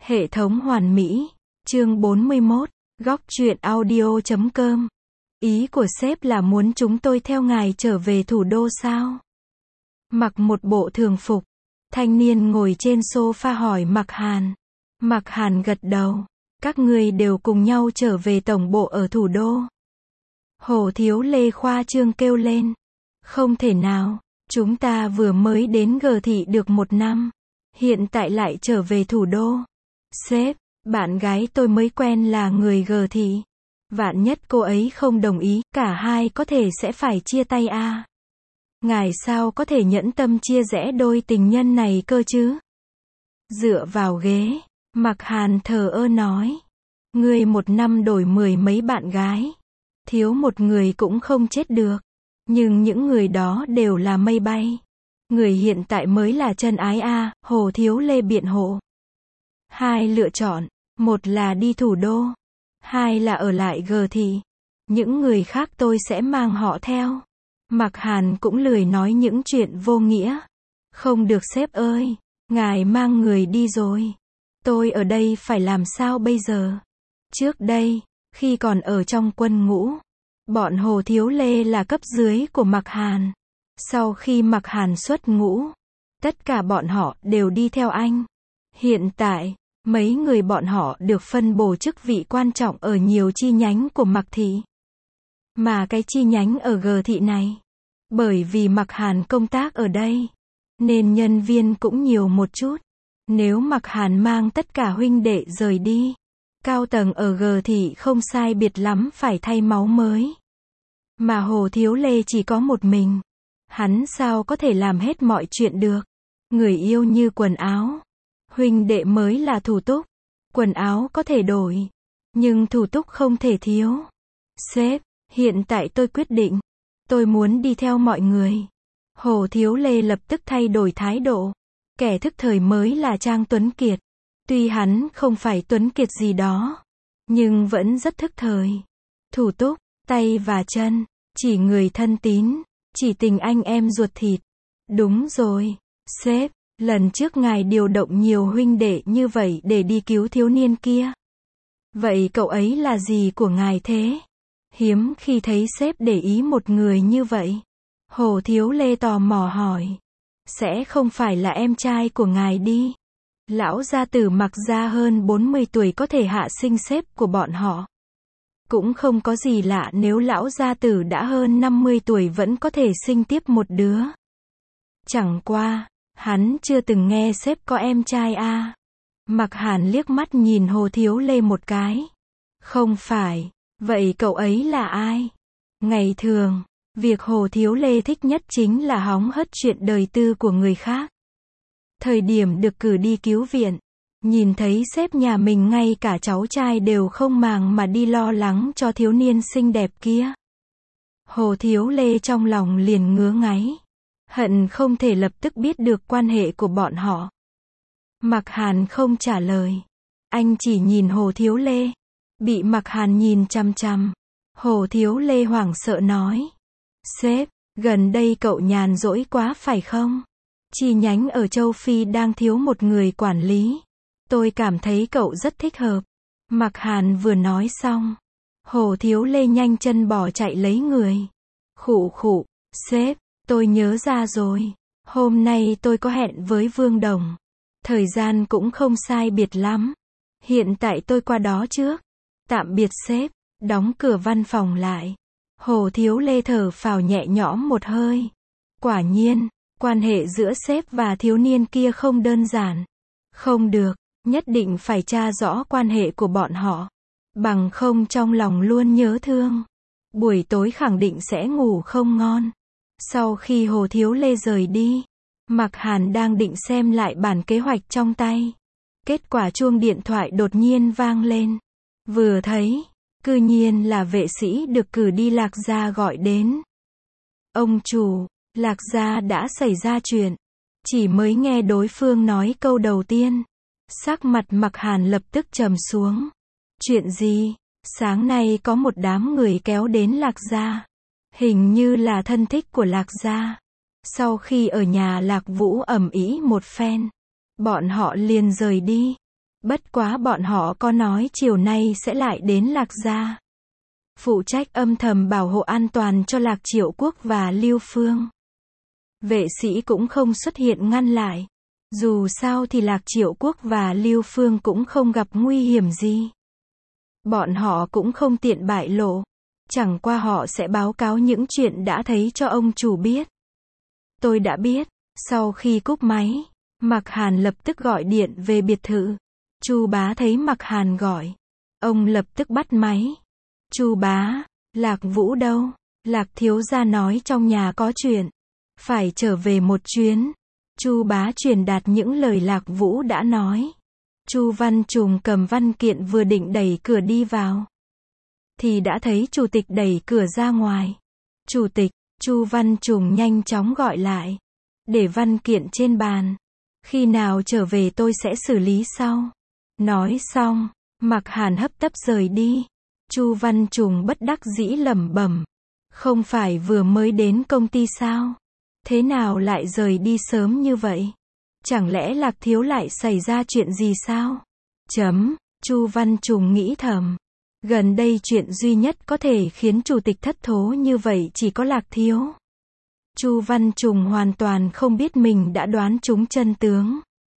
Hệ thống hoàn mỹ. Chương 41. Góc truyện audio.com. Ý của sếp là muốn chúng tôi theo ngài trở về thủ đô sao? Mặc một bộ thường phục. Thanh niên ngồi trên sofa hỏi Mạc Hàn. Mạc Hàn gật đầu. Các người đều cùng nhau trở về tổng bộ ở thủ đô. Hồ Thiếu Lê khoa trương kêu lên. Không thể nào, chúng ta vừa mới đến G thị được 1 năm. Hiện tại lại trở về thủ đô. Sếp, bạn gái tôi mới quen là người G thị. Vạn nhất cô ấy không đồng ý, cả hai có thể sẽ phải chia tay à. Ngài sao có thể nhẫn tâm chia rẽ đôi tình nhân này cơ chứ? Dựa vào ghế, Mạc Hàn thờ ơ nói. Ngươi 1 năm đổi 10 mấy bạn gái. Thiếu một người cũng không chết được. Nhưng những người đó đều là mây bay. Người hiện tại mới là chân ái a, Hồ Thiếu Lê biện hộ. 2 lựa chọn, 1 là đi thủ đô, 2 là ở lại G thị. Những người khác tôi sẽ mang họ theo. Mạc Hàn cũng lười nói những chuyện vô nghĩa. Không được sếp ơi, ngài mang người đi rồi. Tôi ở đây phải làm sao bây giờ? Trước đây, khi còn ở trong quân ngũ, bọn Hồ Thiếu Lê là cấp dưới của Mạc Hàn. Sau khi Mạc Hàn xuất ngũ, tất cả bọn họ đều đi theo anh. Hiện tại, mấy người bọn họ được phân bổ chức vị quan trọng ở nhiều chi nhánh của Mạc thị. Mà cái chi nhánh ở G thị này, bởi vì Mạc Hàn công tác ở đây, nên nhân viên cũng nhiều một chút. Nếu Mạc Hàn mang tất cả huynh đệ rời đi, cao tầng ở G thị không sai biệt lắm phải thay máu mới. Mà Hồ Thiếu Lê chỉ có một mình. Hắn sao có thể làm hết mọi chuyện được? Người yêu như quần áo. Huynh đệ mới là thủ túc. Quần áo có thể đổi, nhưng thủ túc không thể thiếu. Sếp, hiện tại tôi quyết định. Tôi muốn đi theo mọi người. Hồ Thiếu Lê lập tức thay đổi thái độ. Kẻ thức thời mới là Trang Tuấn Kiệt. Tuy hắn không phải Tuấn Kiệt gì đó, nhưng vẫn rất thức thời. Thủ túc, tay và chân, chỉ người thân tín, chỉ tình anh em ruột thịt. Đúng rồi, sếp, lần trước ngài điều động nhiều huynh đệ như vậy để đi cứu thiếu niên kia. Vậy cậu ấy là gì của ngài thế? Hiếm khi thấy sếp để ý một người như vậy. Hồ Thiếu Lê tò mò hỏi. Sẽ không phải là em trai của ngài đi. Lão gia tử Mạc gia hơn 40 tuổi có thể hạ sinh sếp của bọn họ. Cũng không có gì lạ nếu lão gia tử đã hơn 50 tuổi vẫn có thể sinh tiếp một đứa. Chẳng qua, hắn chưa từng nghe sếp có em trai a. Mạc Hàn liếc mắt nhìn Hồ Thiếu Lê một cái. Không phải, vậy cậu ấy là ai? Ngày thường, việc Hồ Thiếu Lê thích nhất chính là hóng hớt chuyện đời tư của người khác. Thời điểm được cử đi cứu viện, nhìn thấy sếp nhà mình ngay cả cháu trai đều không màng mà đi lo lắng cho thiếu niên xinh đẹp kia. Hồ Thiếu Lê trong lòng liền ngứa ngáy. Hận không thể lập tức biết được quan hệ của bọn họ. Mạc Hàn không trả lời. Anh chỉ nhìn Hồ Thiếu Lê. Bị Mạc Hàn nhìn chằm chằm. Hồ Thiếu Lê hoảng sợ nói. Sếp, gần đây cậu nhàn rỗi quá phải không? Chi nhánh ở châu Phi đang thiếu một người quản lý. Tôi cảm thấy cậu rất thích hợp. Mạc Hàn vừa nói xong, Hồ Thiếu Lê nhanh chân bỏ chạy lấy người. Khụ khụ, sếp, tôi nhớ ra rồi. Hôm nay tôi có hẹn với Vương Đồng. Thời gian cũng không sai biệt lắm. Hiện tại tôi qua đó trước. Tạm biệt sếp, đóng cửa văn phòng lại. Hồ Thiếu Lê thở phào nhẹ nhõm một hơi. Quả nhiên, quan hệ giữa sếp và thiếu niên kia không đơn giản. Không được, nhất định phải tra rõ quan hệ của bọn họ. Bằng không trong lòng luôn nhớ thương. Buổi tối khẳng định sẽ ngủ không ngon. Sau khi Hồ Thiếu Lê rời đi, Mạc Hàn đang định xem lại bản kế hoạch trong tay. Kết quả chuông điện thoại đột nhiên vang lên. Vừa thấy, cư nhiên là vệ sĩ được cử đi Lạc Gia gọi đến. Ông chủ, Lạc Gia đã xảy ra chuyện. Chỉ mới nghe đối phương nói câu đầu tiên, sắc mặt Mạc Hàn lập tức trầm xuống. Chuyện gì? Sáng nay có một đám người kéo đến Lạc Gia. Hình như là thân thích của Lạc Gia. Sau khi ở nhà Lạc Vũ ầm ĩ một phen, bọn họ liền rời đi. Bất quá bọn họ có nói chiều nay sẽ lại đến Lạc gia. Phụ trách âm thầm bảo hộ an toàn cho Lạc Triệu Quốc và Lưu Phương. Vệ sĩ cũng không xuất hiện ngăn lại. Dù sao thì Lạc Triệu Quốc và Lưu Phương cũng không gặp nguy hiểm gì. Bọn họ cũng không tiện bại lộ. Chẳng qua họ sẽ báo cáo những chuyện đã thấy cho ông chủ biết. Tôi đã biết. Sau khi cúp máy, Mạc Hàn lập tức gọi điện về biệt thự. Chu bá thấy Mạc Hàn gọi. Ông lập tức bắt máy. Chu bá, Lạc Vũ đâu? Lạc thiếu gia nói trong nhà có chuyện. Phải trở về một chuyến. Chu bá truyền đạt những lời Lạc Vũ đã nói. Chu Văn Trùng cầm văn kiện vừa định đẩy cửa đi vào. Thì đã thấy chủ tịch đẩy cửa ra ngoài. Chủ tịch, Chu Văn Trùng nhanh chóng gọi lại. Để văn kiện trên bàn. Khi nào trở về tôi sẽ xử lý sau. Nói xong, Mạc Hàn hấp tấp rời đi. Chu Văn Trùng bất đắc dĩ lẩm bẩm. Không phải vừa mới đến công ty sao? Thế nào lại rời đi sớm như vậy? Chẳng lẽ Lạc thiếu lại xảy ra chuyện gì sao? Chu Văn Trùng nghĩ thầm. Gần đây chuyện duy nhất có thể khiến chủ tịch thất thố như vậy chỉ có Lạc thiếu. Chu Văn Trùng hoàn toàn không biết mình đã đoán trúng chân tướng.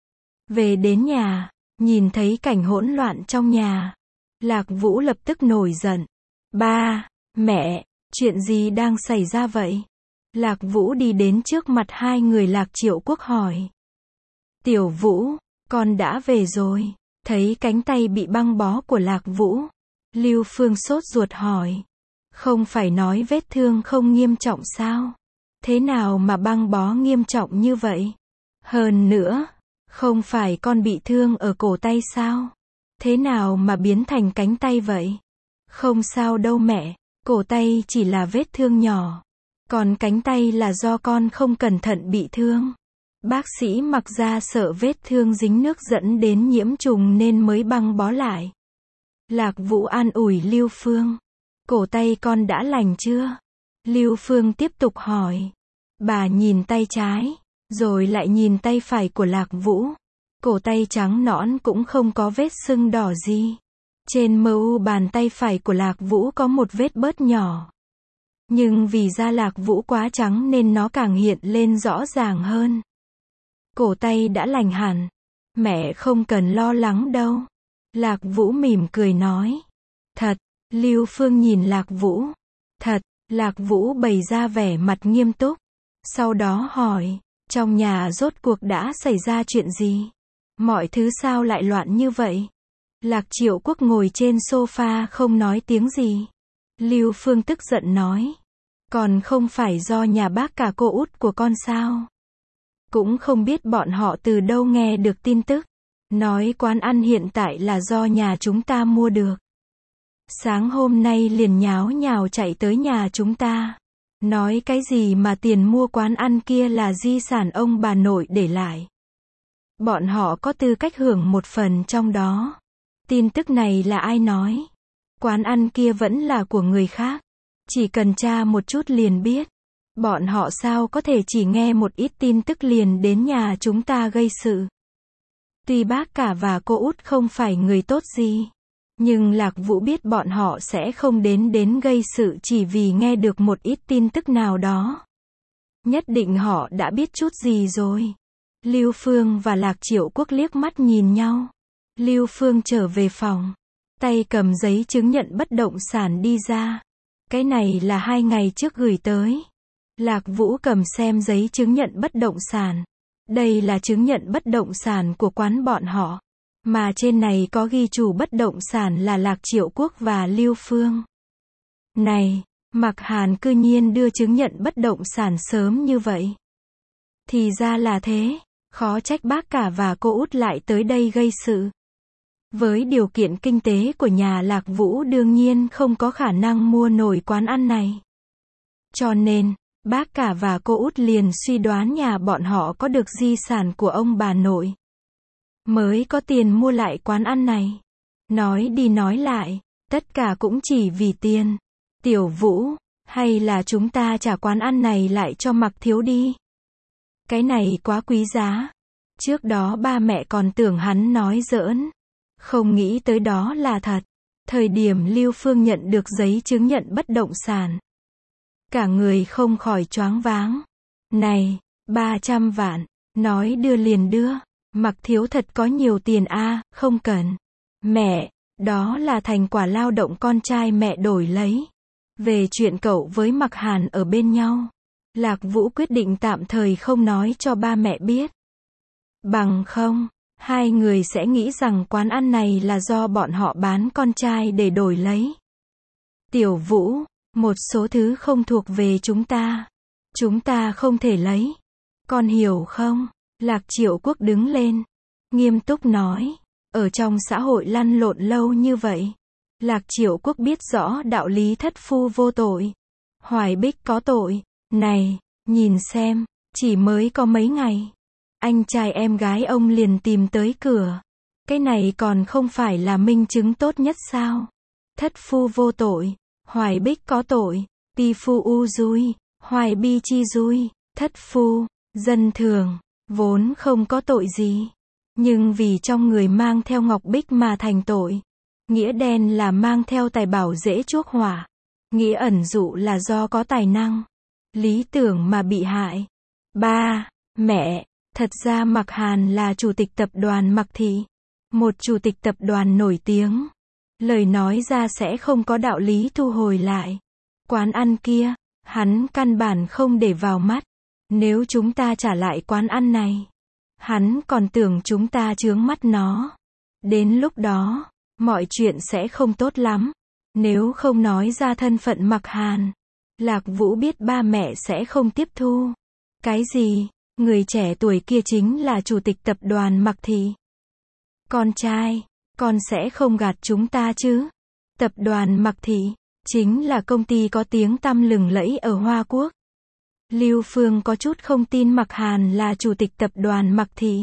Về đến nhà, nhìn thấy cảnh hỗn loạn trong nhà. Lạc Vũ lập tức nổi giận. Ba, mẹ, chuyện gì đang xảy ra vậy? Lạc Vũ đi đến trước mặt hai người Lạc Triệu Quốc hỏi. Tiểu Vũ, con đã về rồi. Thấy cánh tay bị băng bó của Lạc Vũ. Lưu Phương sốt ruột hỏi. Không phải nói vết thương không nghiêm trọng sao? Thế nào mà băng bó nghiêm trọng như vậy? Hơn nữa, không phải con bị thương ở cổ tay sao? Thế nào mà biến thành cánh tay vậy? Không sao đâu mẹ, cổ tay chỉ là vết thương nhỏ. Còn cánh tay là do con không cẩn thận bị thương. Bác sĩ Mặc ra sợ vết thương dính nước dẫn đến nhiễm trùng nên mới băng bó lại. Lạc Vũ an ủi Lưu Phương. Cổ tay con đã lành chưa? Lưu Phương tiếp tục hỏi. Bà nhìn tay trái, rồi lại nhìn tay phải của Lạc Vũ. Cổ tay trắng nõn cũng không có vết sưng đỏ gì. Trên mu bàn tay phải của Lạc Vũ có một vết bớt nhỏ. Nhưng vì da Lạc Vũ quá trắng nên nó càng hiện lên rõ ràng hơn. Cổ tay đã lành hẳn. Mẹ không cần lo lắng đâu. Lạc Vũ mỉm cười nói. Thật, Lưu Phương nhìn Lạc Vũ. Thật, Lạc Vũ bày ra vẻ mặt nghiêm túc. Sau đó hỏi, trong nhà rốt cuộc đã xảy ra chuyện gì? Mọi thứ sao lại loạn như vậy? Lạc Triệu Quốc ngồi trên sofa không nói tiếng gì. Lưu Phương tức giận nói. Còn không phải do nhà bác cả cô út của con sao? Cũng không biết bọn họ từ đâu nghe được tin tức. Nói quán ăn hiện tại là do nhà chúng ta mua được. Sáng hôm nay liền nháo nhào chạy tới nhà chúng ta. Nói cái gì mà tiền mua quán ăn kia là di sản ông bà nội để lại. Bọn họ có tư cách hưởng một phần trong đó. Tin tức này là ai nói? Quán ăn kia vẫn là của người khác. Chỉ cần tra một chút liền biết. Bọn họ sao có thể chỉ nghe một ít tin tức liền đến nhà chúng ta gây sự. Tuy bác cả và cô út không phải người tốt gì. Nhưng Lạc Vũ biết bọn họ sẽ không đến gây sự chỉ vì nghe được một ít tin tức nào đó. Nhất định họ đã biết chút gì rồi. Lưu Phương và Lạc Triệu Quốc liếc mắt nhìn nhau. Lưu Phương trở về phòng. Tay cầm giấy chứng nhận bất động sản đi ra. Cái này là 2 ngày trước gửi tới. Lạc Vũ cầm xem giấy chứng nhận bất động sản. Đây là chứng nhận bất động sản của quán bọn họ. Mà trên này có ghi chủ bất động sản là Lạc Triệu Quốc và Lưu Phương. Này, Mạc Hàn cư nhiên đưa chứng nhận bất động sản sớm như vậy. Thì ra là thế, khó trách bác cả và cô út lại tới đây gây sự. Với điều kiện kinh tế của nhà Lạc Vũ đương nhiên không có khả năng mua nổi quán ăn này. Cho nên, bác cả và cô út liền suy đoán nhà bọn họ có được di sản của ông bà nội. Mới có tiền mua lại quán ăn này. Nói đi nói lại, tất cả cũng chỉ vì tiền. Tiểu Vũ, hay là chúng ta trả quán ăn này lại cho Mạc thiếu đi. Cái này quá quý giá. Trước đó ba mẹ còn tưởng hắn nói giỡn. Không nghĩ tới đó là thật. Thời điểm Lưu Phương nhận được giấy chứng nhận bất động sản, cả người không khỏi choáng váng. Này, 300 vạn, nói đưa liền đưa. Mặc Thiếu thật có nhiều tiền a, không cần. Mẹ, đó là thành quả lao động con trai mẹ đổi lấy. Về chuyện cậu với Mặc Hàn ở bên nhau, Lạc Vũ quyết định tạm thời không nói cho ba mẹ biết. Bằng không, hai người sẽ nghĩ rằng quán ăn này là do bọn họ bán con trai để đổi lấy. Tiểu Vũ, một số thứ không thuộc về chúng ta không thể lấy. Con hiểu không? Lạc Triệu Quốc đứng lên, nghiêm túc nói. Ở trong xã hội lăn lộn lâu như vậy, Lạc Triệu Quốc biết rõ đạo lý thất phu vô tội, Hoài Bích có tội. Này, nhìn xem, chỉ mới có mấy ngày, anh trai em gái ông liền tìm tới cửa. Cái này còn không phải là minh chứng tốt nhất sao? Thất phu vô tội, Hoài Bích có tội, Pi phu u dui, Hoài bi chi dui. Thất phu, dân thường, vốn không có tội gì, nhưng vì trong người mang theo ngọc bích mà thành tội. Nghĩa đen là mang theo tài bảo dễ chuốc hỏa. Nghĩa ẩn dụ là do có tài năng, lý tưởng mà bị hại. Ba, mẹ, thật ra Mặc Hàn là chủ tịch tập đoàn Mặc Thị, một chủ tịch tập đoàn nổi tiếng. Lời nói ra sẽ không có đạo lý thu hồi lại. Quán ăn kia, hắn căn bản không để vào mắt. Nếu chúng ta trả lại quán ăn này, hắn còn tưởng chúng ta chướng mắt nó. Đến lúc đó, mọi chuyện sẽ không tốt lắm. Nếu không nói ra thân phận Mặc Hàn, Lạc Vũ biết ba mẹ sẽ không tiếp thu. Cái gì? Người trẻ tuổi kia chính là chủ tịch tập đoàn Mặc Thị. Con trai, con sẽ không gạt chúng ta chứ? Tập đoàn Mặc Thị chính là công ty có tiếng tăm lừng lẫy ở Hoa Quốc. Lưu Phương có chút không tin Mặc Hàn là chủ tịch tập đoàn Mặc Thị.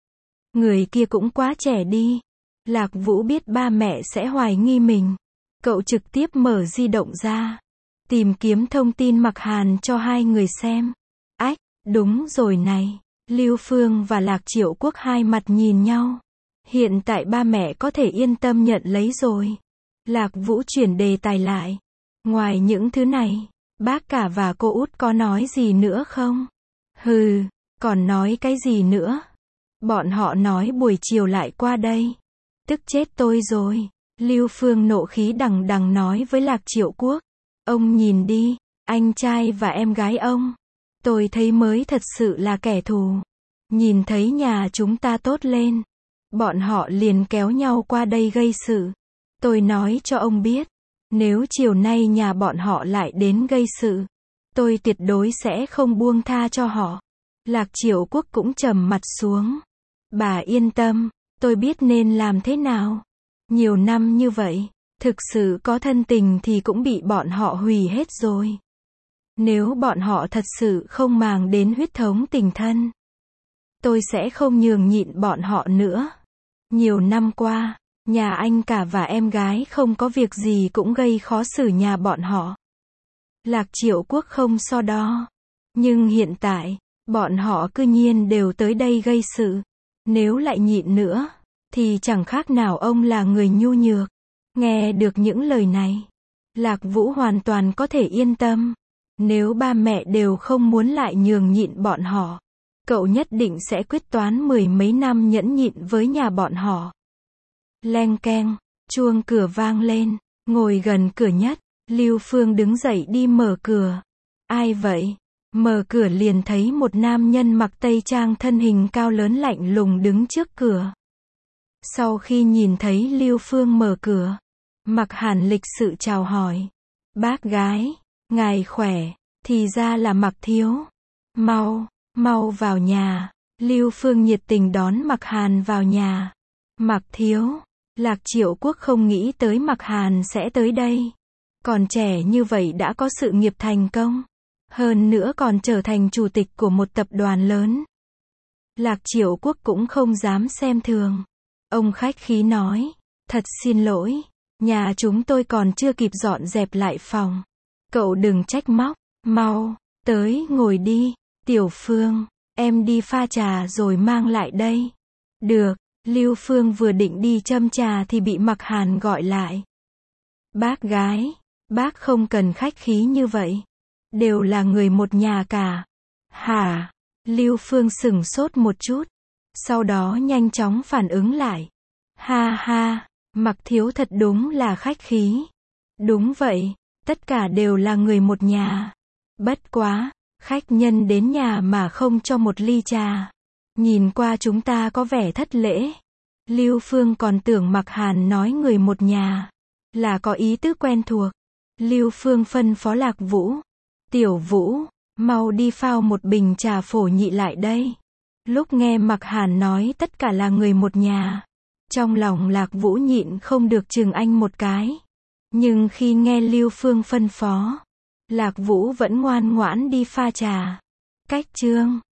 Người kia cũng quá trẻ đi. Lạc Vũ biết ba mẹ sẽ hoài nghi mình. Cậu trực tiếp mở di động ra, tìm kiếm thông tin Mặc Hàn cho hai người xem. Ách, đúng rồi này. Lưu Phương và Lạc Triệu Quốc hai mặt nhìn nhau. Hiện tại ba mẹ có thể yên tâm nhận lấy rồi. Lạc Vũ chuyển đề tài lại. Ngoài những thứ này, bác cả và cô út có nói gì nữa không? Hừ, còn nói cái gì nữa? Bọn họ nói buổi chiều lại qua đây. Tức chết tôi rồi. Lưu Phương nộ khí đằng đằng nói với Lạc Triệu Quốc. Ông nhìn đi, anh trai và em gái ông. Tôi thấy mới thật sự là kẻ thù. Nhìn thấy nhà chúng ta tốt lên, bọn họ liền kéo nhau qua đây gây sự. Tôi nói cho ông biết, nếu chiều nay nhà bọn họ lại đến gây sự, tôi tuyệt đối sẽ không buông tha cho họ. Lạc Triệu Quốc cũng trầm mặt xuống. Bà yên tâm, tôi biết nên làm thế nào. Nhiều năm như vậy, thực sự có thân tình thì cũng bị bọn họ hủy hết rồi. Nếu bọn họ thật sự không màng đến huyết thống tình thân, tôi sẽ không nhường nhịn bọn họ nữa. Nhiều năm qua, nhà anh cả và em gái không có việc gì cũng gây khó xử nhà bọn họ. Lạc Triệu Quốc không so đo. Nhưng hiện tại, bọn họ cư nhiên đều tới đây gây sự. Nếu lại nhịn nữa, thì chẳng khác nào ông là người nhu nhược. Nghe được những lời này, Lạc Vũ hoàn toàn có thể yên tâm. Nếu ba mẹ đều không muốn lại nhường nhịn bọn họ, cậu nhất định sẽ quyết toán 10 mấy năm nhẫn nhịn với nhà bọn họ. Leng keng, chuông cửa vang lên, ngồi gần cửa nhất, Lưu Phương đứng dậy đi mở cửa. Ai vậy? Mở cửa liền thấy một nam nhân mặc tây trang thân hình cao lớn lạnh lùng đứng trước cửa. Sau khi nhìn thấy Lưu Phương mở cửa, Mặc Hàn lịch sự chào hỏi. Bác gái, ngài khỏe, thì ra là Mặc thiếu. Mau vào nhà. Lưu Phương nhiệt tình đón Mặc Hàn vào nhà. Mặc thiếu, Lạc Triệu Quốc không nghĩ tới Mặc Hàn sẽ tới đây. Còn trẻ như vậy đã có sự nghiệp thành công. Hơn nữa còn trở thành chủ tịch của một tập đoàn lớn. Lạc Triệu Quốc cũng không dám xem thường. Ông khách khí nói, thật xin lỗi, nhà chúng tôi còn chưa kịp dọn dẹp lại phòng. Cậu đừng trách móc, mau, tới ngồi đi. Tiểu Phương, em đi pha trà rồi mang lại đây. Được, Lưu Phương vừa định đi châm trà thì bị Mặc Hàn gọi lại. Bác gái, bác không cần khách khí như vậy. Đều là người một nhà cả. Hả? Lưu Phương sửng sốt một chút. Sau đó nhanh chóng phản ứng lại. Ha ha, Mặc thiếu thật đúng là khách khí. Đúng vậy, tất cả đều là người một nhà. Bất quá, khách nhân đến nhà mà không cho một ly trà. Nhìn qua chúng ta có vẻ thất lễ. Lưu Phương còn tưởng Mặc Hàn nói người một nhà là có ý tứ quen thuộc. Lưu Phương phân phó Lạc Vũ. Tiểu Vũ, mau đi phao một bình trà phổ nhị lại đây. Lúc nghe Mặc Hàn nói tất cả là người một nhà, trong lòng Lạc Vũ nhịn không được chừng anh một cái. Nhưng khi nghe Lưu Phương phân phó, Lạc Vũ vẫn ngoan ngoãn đi pha trà. Cách chương